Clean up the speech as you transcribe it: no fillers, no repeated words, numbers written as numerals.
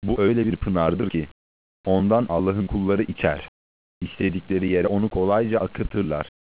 Bu öyle bir pınardır ki, ondan Allah'ın kulları içer. İstedikleri yere onu kolayca akıtırlar.